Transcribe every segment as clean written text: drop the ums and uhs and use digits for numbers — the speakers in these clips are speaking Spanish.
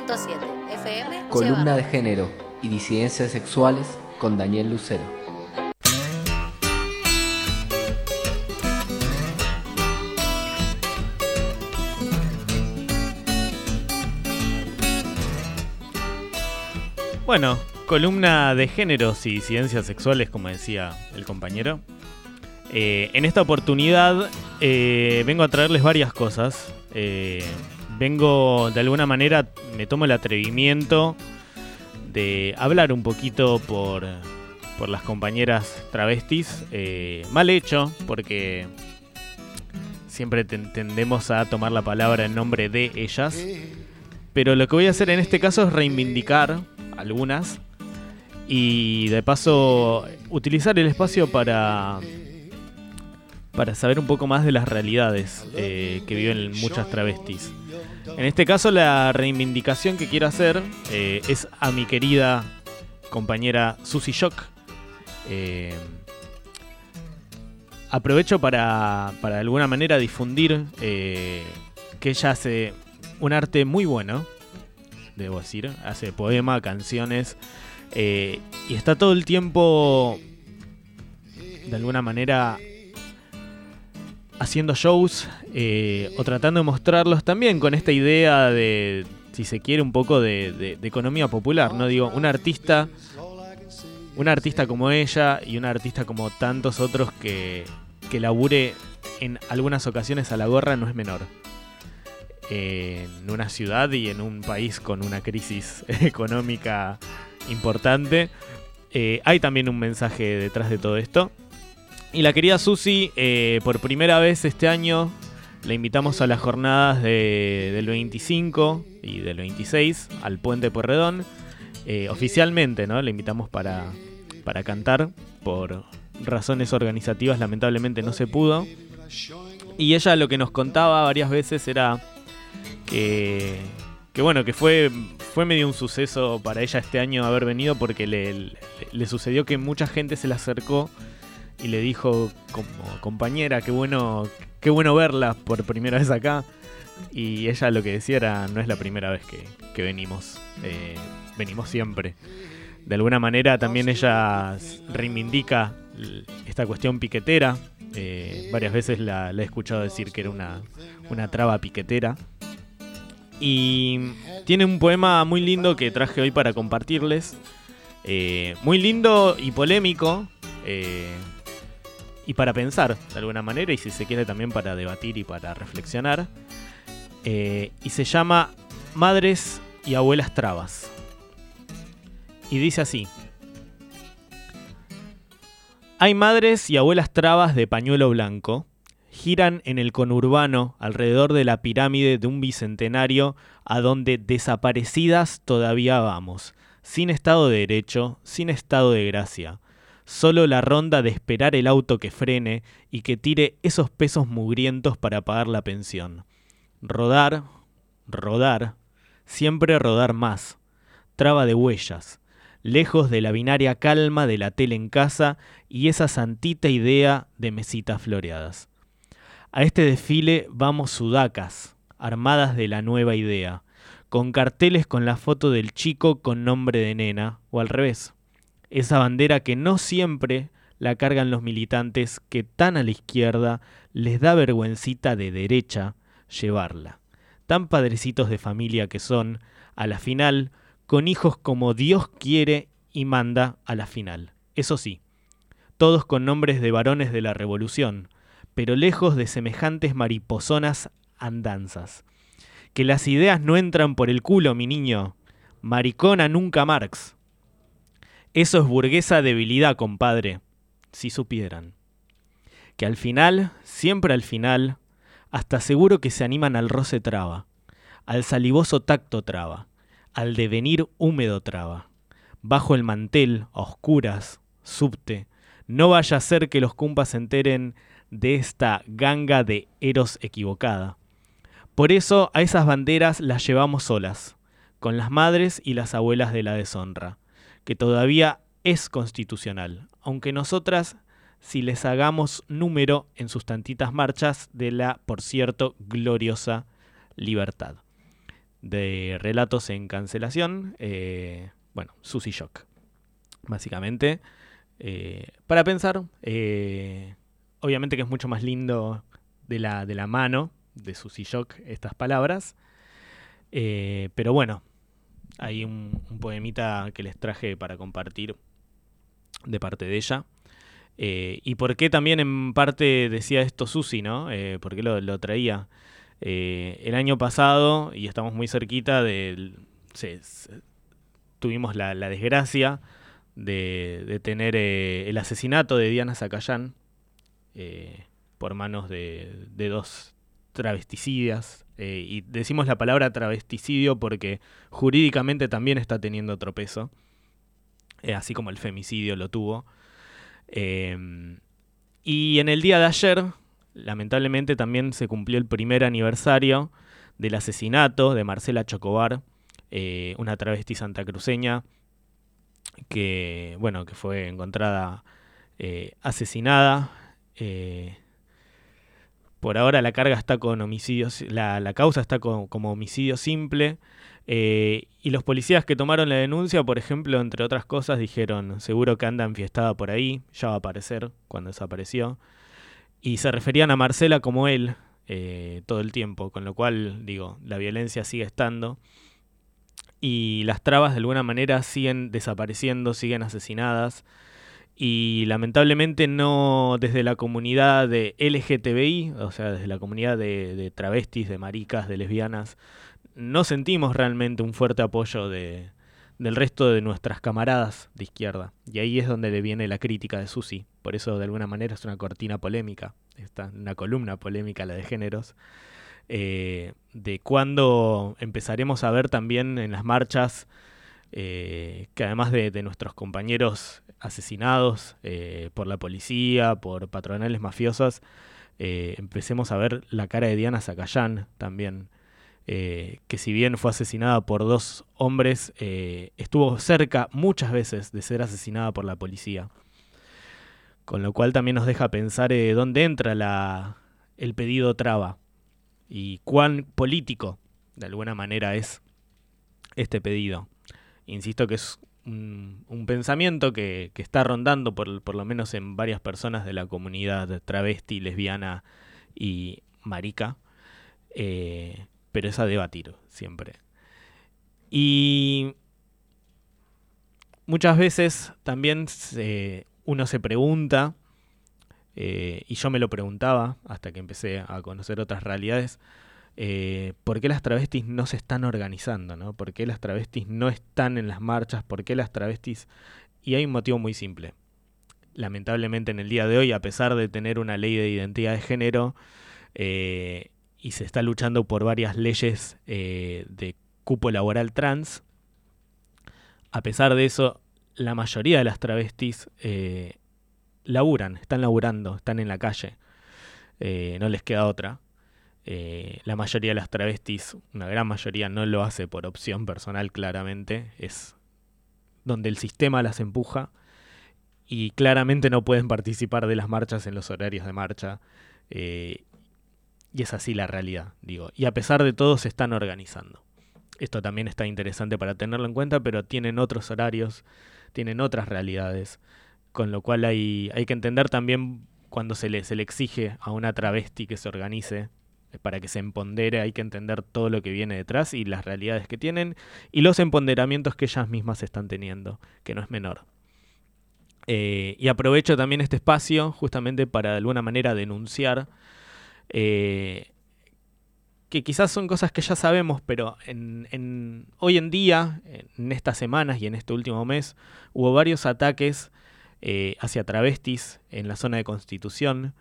100.7 FM. Columna de género y disidencias sexuales con Daniel Lucero. Bueno, columna de géneros y disidencias sexuales, como decía el compañero. En esta oportunidad vengo a traerles varias cosas. Vengo, de alguna manera, me tomo el atrevimiento de hablar un poquito por las compañeras travestis. Mal hecho, porque siempre tendemos a tomar la palabra en nombre de ellas. Pero lo que voy a hacer en este caso es reivindicar algunas y de paso utilizar el espacio para saber un poco más de las realidades que viven muchas travestis. En este caso la reivindicación que quiero hacer es a mi querida compañera Susi Shock. Aprovecho para de alguna manera difundir que ella hace un arte muy bueno, debo decir, hace poema, canciones, y está todo el tiempo de alguna manera haciendo shows o tratando de mostrarlos también con esta idea de, si se quiere, un poco de economía popular, ¿no? Digo, un artista como ella y un artista como tantos otros que labure en algunas ocasiones a la gorra no es menor. En una ciudad y en un país con una crisis económica importante, hay también un mensaje detrás de todo esto. Y la querida Susi, por primera vez este año, la invitamos a las jornadas del 25 y del 26 al Puente Pueyrredón. Oficialmente, ¿no? La invitamos para cantar. Por razones organizativas, lamentablemente no se pudo. Y ella lo que nos contaba varias veces era que bueno, que fue medio un suceso para ella este año haber venido, porque le sucedió que mucha gente se le acercó y le dijo, como compañera, qué bueno verla por primera vez acá. Y ella lo que decía era, no es la primera vez que venimos, venimos siempre. De alguna manera también ella reivindica esta cuestión piquetera. Varias veces la he escuchado decir que era una traba piquetera. Y tiene un poema muy lindo que traje hoy para compartirles. Muy lindo y polémico. Y para pensar, de alguna manera, y si se quiere también para debatir y para reflexionar. Y se llama Madres y Abuelas Trabas. Y dice así: hay madres y abuelas trabas de pañuelo blanco, giran en el conurbano alrededor de la pirámide de un bicentenario a donde desaparecidas todavía vamos, sin Estado de Derecho, sin Estado de Gracia. Solo la ronda de esperar el auto que frene y que tire esos pesos mugrientos para pagar la pensión. Rodar, rodar, siempre rodar más. Traba de huellas, lejos de la binaria calma de la tele en casa y esa santita idea de mesitas floreadas. A este desfile vamos sudacas, armadas de la nueva idea, con carteles con la foto del chico con nombre de nena, o al revés. Esa bandera que no siempre la cargan los militantes que tan a la izquierda les da vergüencita de derecha llevarla. Tan padrecitos de familia que son, a la final, con hijos como Dios quiere y manda a la final. Eso sí, todos con nombres de varones de la revolución, pero lejos de semejantes mariposonas andanzas. Que las ideas no entran por el culo, mi niño. Maricona nunca Marx. Eso es burguesa debilidad, compadre, si supieran. Que al final, siempre al final, hasta seguro que se animan al roce traba, al salivoso tacto traba, al devenir húmedo traba. Bajo el mantel, a oscuras, subte, no vaya a ser que los cumpas se enteren de esta ganga de eros equivocada. Por eso a esas banderas las llevamos solas, con las madres y las abuelas de la deshonra, que todavía es constitucional, aunque nosotras si les hagamos número en sus tantitas marchas de la, por cierto, gloriosa libertad. de Relatos en Cancelación, Susy Shock, básicamente. Para pensar, obviamente que es mucho más lindo de la mano de Susy Shock estas palabras, pero bueno, hay un poemita que les traje para compartir de parte de ella. Y por qué también en parte decía esto Susy, ¿no? ¿Por qué lo traía? El año pasado, y estamos muy cerquita tuvimos la desgracia de tener el asesinato de Diana Zacayán por manos de dos travesticidas. Y decimos la palabra travesticidio porque jurídicamente también está teniendo otro peso, así como el femicidio lo tuvo. Y en el día de ayer, lamentablemente, también se cumplió el primer aniversario del asesinato de Marcela Chocobar, una travesti santacruceña que fue encontrada asesinada. Por ahora la carga está con homicidio, la causa está como homicidio simple. Y los policías que tomaron la denuncia, por ejemplo, entre otras cosas, dijeron, seguro que anda enfiestada por ahí, ya va a aparecer cuando desapareció. Y se referían a Marcela como él todo el tiempo, con lo cual, digo, la violencia sigue estando. Y las trabas de alguna manera siguen desapareciendo, siguen asesinadas. Y lamentablemente no desde la comunidad de LGTBI, o sea, desde la comunidad de travestis, de maricas, de lesbianas, no sentimos realmente un fuerte apoyo del resto de nuestras camaradas de izquierda. Y ahí es donde le viene la crítica de Susy. Por eso de alguna manera es una cortina polémica, una columna polémica la de géneros, de cuándo empezaremos a ver también en las marchas que además de nuestros compañeros asesinados por la policía, por patronales mafiosas, empecemos a ver la cara de Diana Zacayán también, que si bien fue asesinada por dos hombres, estuvo cerca muchas veces de ser asesinada por la policía. Con lo cual también nos deja pensar dónde entra el pedido traba y cuán político de alguna manera es este pedido. Insisto que es un pensamiento que está rondando por lo menos en varias personas de la comunidad travesti, lesbiana y marica, pero es a debatir siempre. Y muchas veces también uno se pregunta, y yo me lo preguntaba hasta que empecé a conocer otras realidades, ¿por qué las travestis no se están organizando, ¿no? ¿Por qué las travestis no están en las marchas? ¿Por qué las travestis? Y hay un motivo muy simple. Lamentablemente en el día de hoy, a pesar de tener una ley de identidad de género, y se está luchando por varias leyes de cupo laboral trans, a pesar de eso, la mayoría de las travestis están laburando, están en la calle. No les queda otra. La mayoría de las travestis, una gran mayoría, no lo hace por opción personal, claramente. Es donde el sistema las empuja y claramente no pueden participar de las marchas en los horarios de marcha. Y es así la realidad, digo. Y a pesar de todo se están organizando. Esto también está interesante para tenerlo en cuenta, pero tienen otros horarios, tienen otras realidades. Con lo cual hay que entender también cuando se le exige a una travesti que se organice, para que se empodere, hay que entender todo lo que viene detrás y las realidades que tienen y los empoderamientos que ellas mismas están teniendo, que no es menor. Y aprovecho también este espacio justamente para de alguna manera denunciar que quizás son cosas que ya sabemos, pero hoy en día, en estas semanas y en este último mes, hubo varios ataques hacia travestis en la zona de Constitución,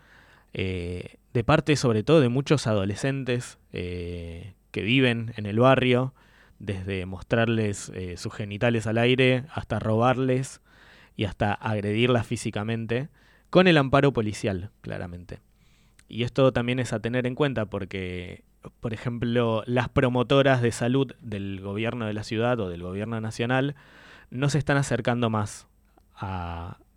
de parte sobre todo de muchos adolescentes que viven en el barrio, desde mostrarles sus genitales al aire hasta robarles y hasta agredirlas físicamente, con el amparo policial, claramente. Y esto también es a tener en cuenta porque, por ejemplo, las promotoras de salud del gobierno de la ciudad o del gobierno nacional no se están acercando más a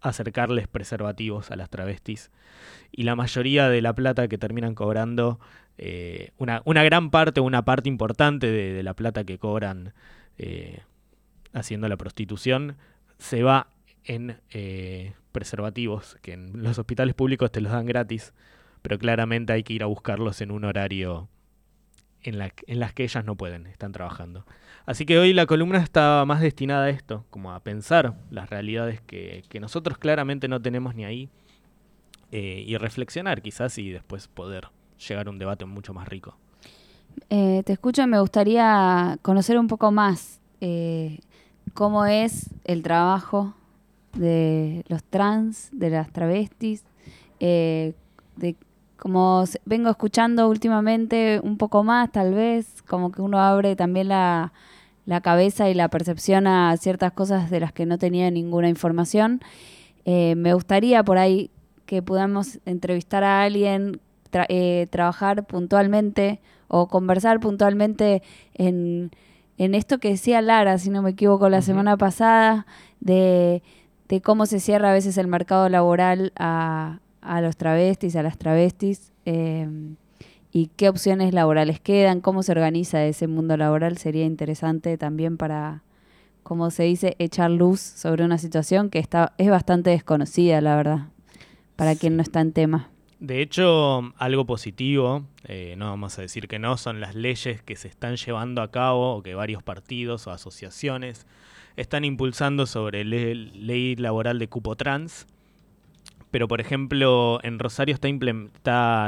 acercarles preservativos a las travestis. Y la mayoría de la plata que terminan cobrando, una gran parte, una parte importante de la plata que cobran haciendo la prostitución, se va en preservativos, que en los hospitales públicos te los dan gratis, pero claramente hay que ir a buscarlos en un horario en las que ellas no pueden, están trabajando. Así que hoy la columna está más destinada a esto, como a pensar las realidades que nosotros claramente no tenemos ni ahí, y reflexionar quizás y después poder llegar a un debate mucho más rico. Te escucho y me gustaría conocer un poco más cómo es el trabajo de los trans, de las travestis, de como vengo escuchando últimamente un poco más, tal vez, como que uno abre también la cabeza y la percepción a ciertas cosas de las que no tenía ninguna información. Me gustaría por ahí que podamos entrevistar a alguien, trabajar puntualmente o conversar puntualmente en esto que decía Lara, si no me equivoco, la semana pasada, de cómo se cierra a veces el mercado laboral a los travestis, a las travestis, y qué opciones laborales quedan, cómo se organiza ese mundo laboral. Sería interesante también para, como se dice, echar luz sobre una situación que es bastante desconocida, la verdad, para quien no está en tema. De hecho, algo positivo, no vamos a decir que no, son las leyes que se están llevando a cabo o que varios partidos o asociaciones están impulsando sobre ley laboral de cupo trans. Pero, por ejemplo, en Rosario está implementada,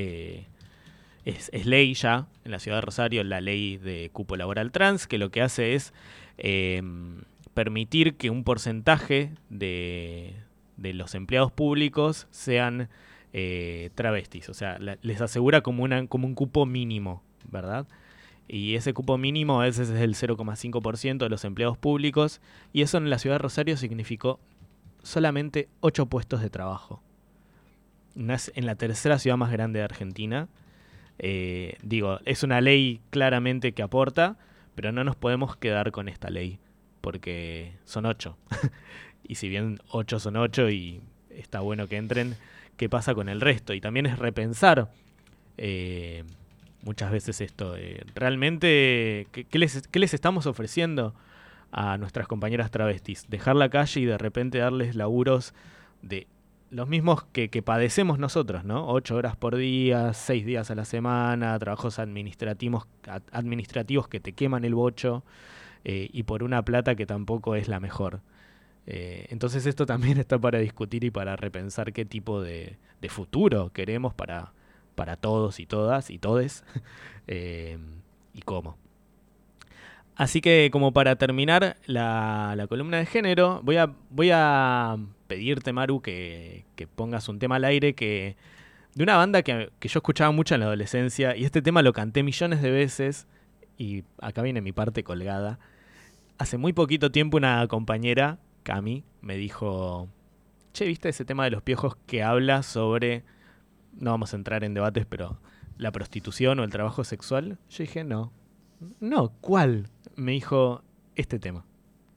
es ley ya, en la ciudad de Rosario, la ley de cupo laboral trans, que lo que hace es permitir que un porcentaje de los empleados públicos sean travestis. O sea, les asegura como un cupo mínimo, ¿verdad? Y ese cupo mínimo a veces es el 0,5% de los empleados públicos, y eso en la ciudad de Rosario significó solamente 8 puestos de trabajo. En la tercera ciudad más grande de Argentina. Es una ley claramente que aporta, pero no nos podemos quedar con esta ley, porque son 8. Y si bien 8 son 8 y está bueno que entren, ¿qué pasa con el resto? Y también es repensar muchas veces esto. Realmente, ¿qué les estamos ofreciendo a nuestras compañeras travestis? Dejar la calle y de repente darles laburos de los mismos que padecemos nosotros, ¿no? 8 horas por día, 6 días a la semana, trabajos administrativos que te queman el bocho, y por una plata que tampoco es la mejor. Entonces esto también está para discutir y para repensar qué tipo de futuro queremos para todos y todas y todes, y cómo. Así que, como para terminar la columna de género, voy a pedirte, Maru, que pongas un tema al aire de una banda que yo escuchaba mucho en la adolescencia, y este tema lo canté millones de veces, y acá viene mi parte colgada. Hace muy poquito tiempo una compañera, Cami, me dijo: che, ¿viste ese tema de los piojos que habla sobre, no vamos a entrar en debates, pero la prostitución o el trabajo sexual? Yo dije, no, ¿cuál? Me dijo, este tema.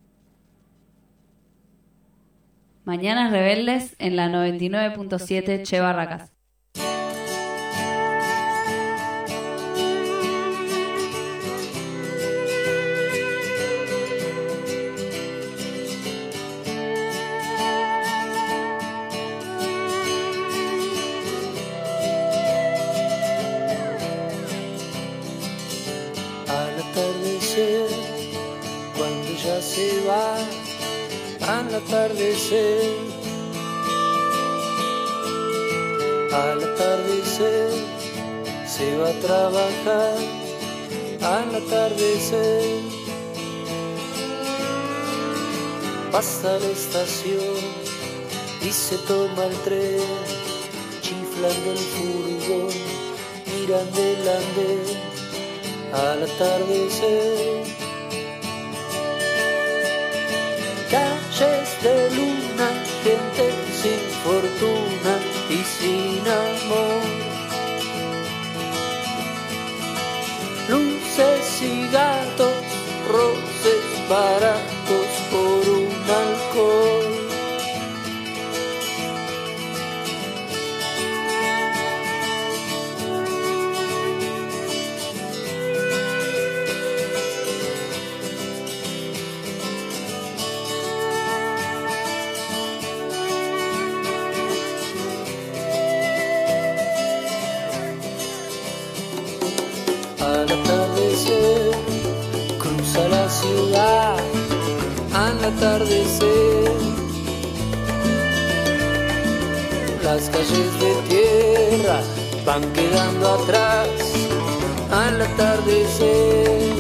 Mañanas Rebeldes en la 99.7 Che Barracas. Cuando ya se va al atardecer, se va a trabajar al atardecer, pasa la estación y se toma el tren, chiflando el furgón, mirando el andén. Al atardecer, calles de luna, gente sin fortuna y sin amor, luces y gatos, roces baratos por un alcohol. la ciudad al atardecer. Las calles de tierra van quedando atrás al atardecer.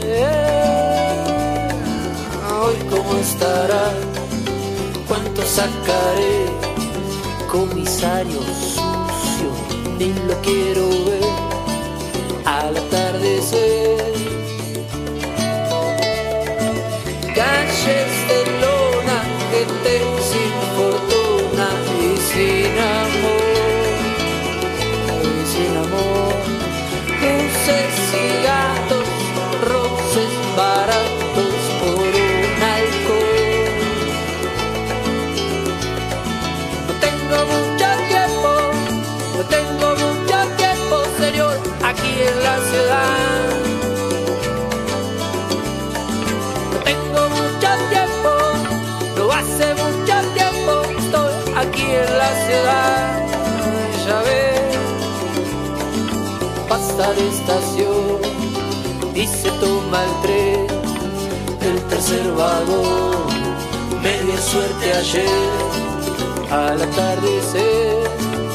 Hoy cómo estará, cuánto sacaré, comisario sucio, ni lo quiero ver al atardecer. Calles de lona, gente sin fortuna y sin amor, sin amor. Luces y gatos, roces baratos por un alcohol. No tengo mucho tiempo, no tengo mucho tiempo, señor, aquí en la ciudad. No tengo mucho tiempo, no hace mucho tiempo estoy aquí en la ciudad. Ya ves, pasa la estación y se toma el tren, el tercer vagón. Media suerte ayer al atardecer.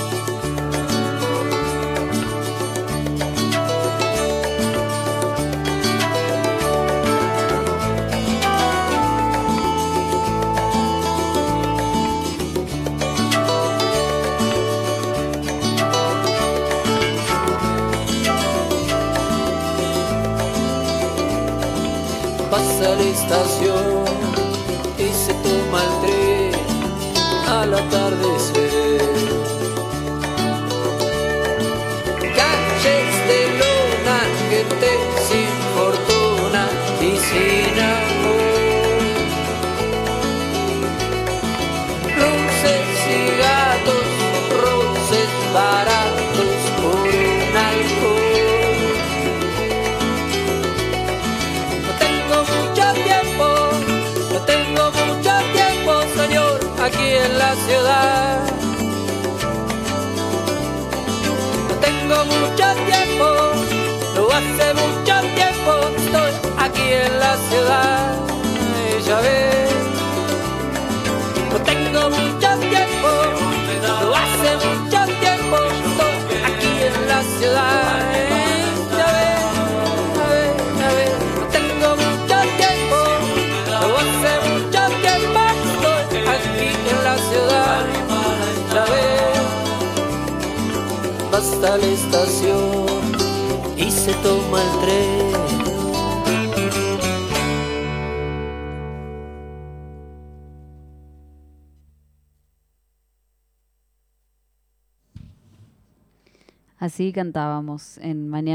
Pasa la estación y se toma el tren al atardecer. Calles de lona, gente sin fortuna y sin amor. Luces y gatos, roces baratos por un alcohol. Aquí en la ciudad no tengo mucho tiempo, no hace mucho tiempo estoy aquí en la ciudad. Ya ves, no tengo mucho tiempo, no hace mucho tiempo estoy aquí en la ciudad. Ya ves, ya ves, no tengo mucho tiempo, no hace mucho tiempo aquí en la ciudad. Ya ves, basta la estación y se toma el tren. Así cantábamos en Mañana